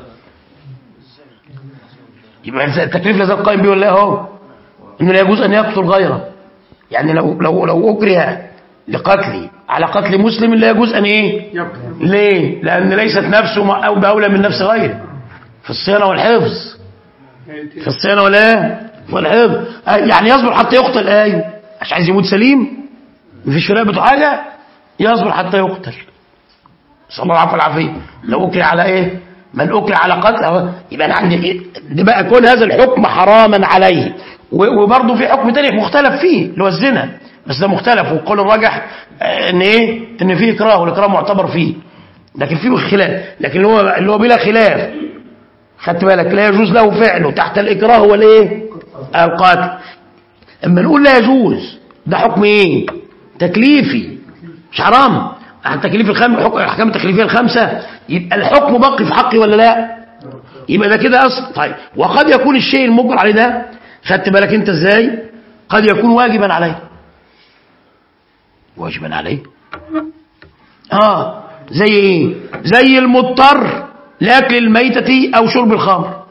يبقى التكليف لازال قائم به ولا اهو؟ إنه لا يجوز أن يقتل غيره. يعني لو أكره لقتل على قتل مسلم لا يجوز أن إيه؟ ليه؟ لأن ليست نفسه أو بأولى من نفس غيره في الصيانة والحفظ. في الصيانة والحفظ يعني يصبر حتى يقتل. أيوه مش عايز يموت سليم مفيش في رقبته حاجة يصبر حتى يقتل. صلى الله عليه والعافية. لو أكره على إيه؟ من أكره على قتل يبقى أنا عندي إيه؟ ده بقى يكون هذا الحكم حراما عليه. وبرضه في حكم تاني مختلف فيه اللي هو الزنا بس ده مختلف والقول الراجح ان ايه؟ ان فيه اكراه والاكراه معتبر فيه لكن فيه خلاف. لكن اللي هو بلا خلاف خدت بالك لا يجوز له فعله تحت الاكراه هو الايه؟ القتل. اما نقول لا يجوز ده حكم ايه؟ تكليفي مش حرام. التكليف الاحكام التكليفيه الخمسه يبقى الحكم باقي في حقي ولا لا؟ يبقى ده كده اصل. طيب وقد يكون الشيء المجبر عليه ده خدت بالك انت ازاي؟ قد يكون واجبا عليه. واجبا عليه زي ايه؟ زي المضطر لاكل الميتة او شرب الخمر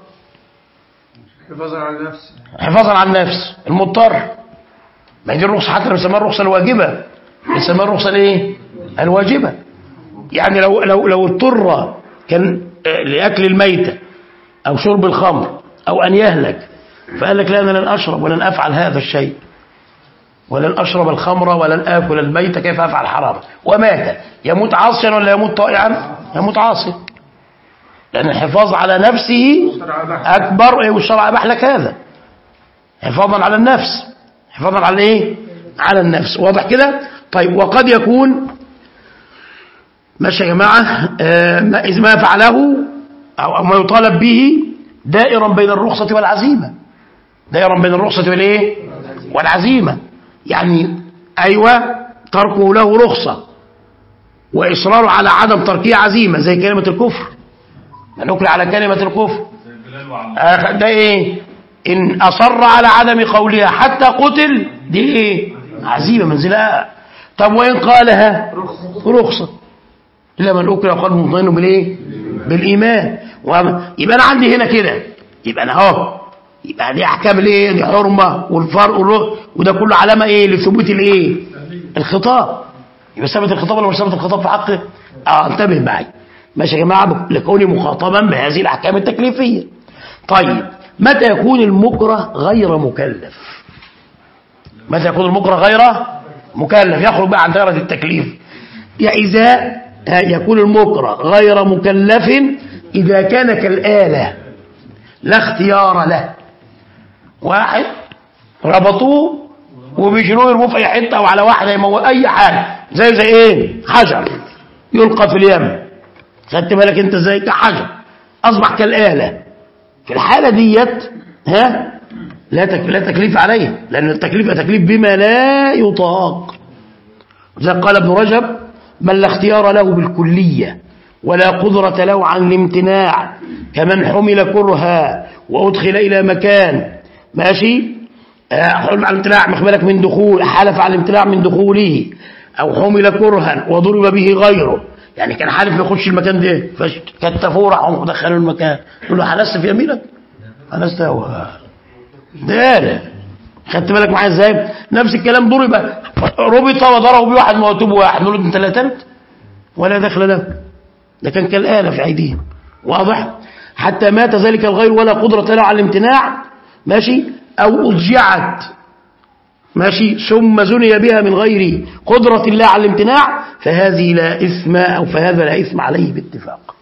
حفاظا على النفس. حفاظا على النفس المضطر. ما دي الرخصه حتى لو بنسميها الرخصه الواجبه بنسميها الرخصه الايه؟ الواجبه. يعني لو اضطر كان لاكل الميتة او شرب الخمر او ان يهلك فقال لك لا انا لن اشرب ولن افعل هذا الشيء ولن أشرب الخمر ولن آكل الميت كيف أفعل حرام ومات يموت عاصيا ولا يموت طائعا؟ يموت عاصيا لأن الحفاظ على نفسه أكبر والشرع أباح لك هذا حفاظا على النفس. حفاظا على إيه؟ على النفس. واضح كده؟ طيب وقد يكون ماشي يا جماعة إذ ما فعله أو ما يطالب به دائرا بين الرخصة والعزيمة. دائرا بين الرخصة والإيه؟ والعزيمة. يعني أيوة تركه له رخصة وإصراره على عدم تركه عزيمة زي كلمة الكفر. نكل على كلمة الكفر ده إيه؟ إن أصر على عدم قولها حتى قتل دي إيه؟ عزيمة منزلها. طب وإن قالها رخصة إلا من أكره قلبه مطمئن بالإيه؟ بالإيمان. يبقى أنا عندي هنا كده يبقى أنا يبقى دي احكام الايه؟ دي حرمه والفرق وده كله علامه ايه؟ لثبوت الايه؟ الخطاب. يبقى ثبت الخطاب ولا مش ثبت الخطاب في حقه؟ انتبه معي ماشي يا جماعه لكوني مخاطبا بهذه الاحكام التكليفيه. طيب متى يكون المكره غير مكلف؟ متى يكون المكره غير مكلف؟ يخرج بقى عن دائره التكليف. اذا يكون المكره غير مكلف اذا كان كالاله لا اختيار له. واحد ربطوه وبيشيلوه يرموه في اي حته او على واحد يموت اي حاجه زي ايه؟ حجر يلقى في اليم. خدت بالك انت ازاي؟ كحجر اصبح كالاله. في الحاله ديت لا تكليف عليه لان التكليف تكليف بما لا يطاق. زي قال ابن رجب من لا اختيار له بالكليه ولا قدرة له عن الامتناع كمن حمل كرها وأدخل إلى مكان ماشي حلم على الامتناع مخبلك من دخول حلف على الامتناع من دخوله أو حمل كرها وضرب به غيره. يعني كان حالف ما يخش المكان ده فكتفوه راح ودخلوا المكان يقول له حلست في يمينك حلست هو ده. خدت بالك معايا ازاي؟ نفس الكلام ربط وضربوا بواحد موتوب واحد نقول له انت لا تنت ولا دخل له ده كان كالآلة في أيديهم. واضح؟ حتى مات ذلك الغير ولا قدرة له على الامتناع ماشي أو أضجعت ماشي ثم زني بها من غير قدرة الله على الامتناع فهذه لا إثم أو فهذا لا إثم عليه باتفاق.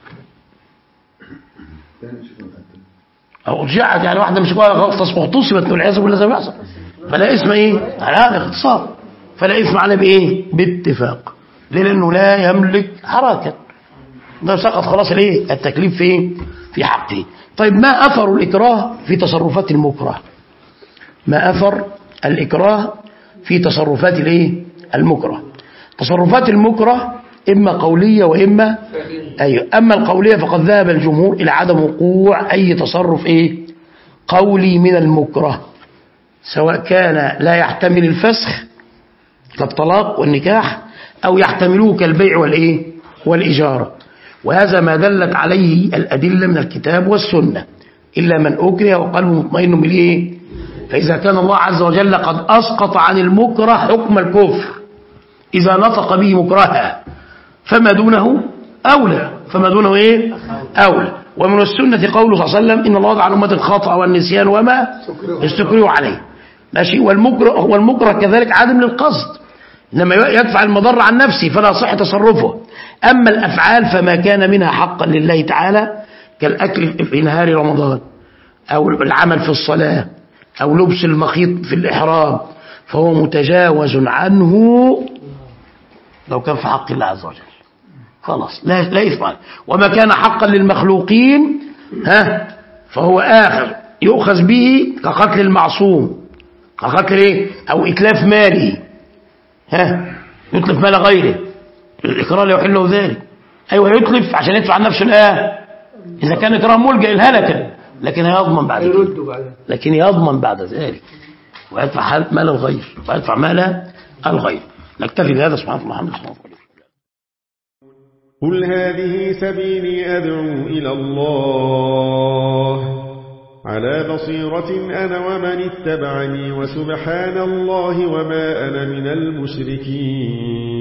أو أضجعت يعني واحدة مش اغتصبت والعياذ بالله زي ما يحصل فلا إثم إيه؟ على هذا اغتصاب فلا إثم عليه بإيه؟ باتفاق. ليه؟ لأنه لا يملك حركة ده سقط خلاص ليه؟ التكليف في حقه. طيب ما أثر الإكراه في تصرفات المكره؟ ما أثر الإكراه في تصرفات المكره؟ تصرفات المكره إما قولية وإما أما القولية فقد ذهب الجمهور إلى عدم وقوع أي تصرف قولي من المكره سواء كان لا يحتمل الفسخ كالطلاق والنكاح، أو يحتملوه كالبيع والإيه والإجارة. وهذا ما دلت عليه الأدلة من الكتاب والسنة، إلا من أكره وقلبه مطمئن بالإيه. فإذا كان الله عز وجل قد أسقط عن المكره حكم الكفر إذا نطق به مكرها، فما دونه أولى، فما دونه إيه أولى. ومن السنة قوله صلى الله عليه وسلم: إن الله وضع على أمة الخطأ والنسيان وما استكرهوا عليه. ماشي. والمكره كذلك عادم للقصد، إنما يدفع المضر عن نفسه فلا صح تصرفه. أما الأفعال فما كان منها حقا لله تعالى كالأكل في نهار رمضان، أو العمل في الصلاة، أو لبس المخيط في الإحرام، فهو متجاوز عنه لو كان في حق الله عز وجل، خلاص لا إثم عليه. وما كان حقا للمخلوقين فهو آخر يؤخذ به كقتل المعصوم، كقتل إيه؟ أو إتلاف ماله، يتلف مال غيره، الإكراه لا يحله ذلك. أيوة يتلف عشان يدفع عن نفسه إذا كان إكراه ملجأ الهلكة، لكن يضمن بعد ذلك، لكن يضمن بعد ذلك ويدفع مال الغير، ويدفع مال الغير. نكتفي بهذا. سبحانه محمد صلى الله عليه وسلم. قل هذه سبيلي أدعو إلى الله على بصيرة أنا ومن اتبعني، وسبحان الله وما أنا من المشركين.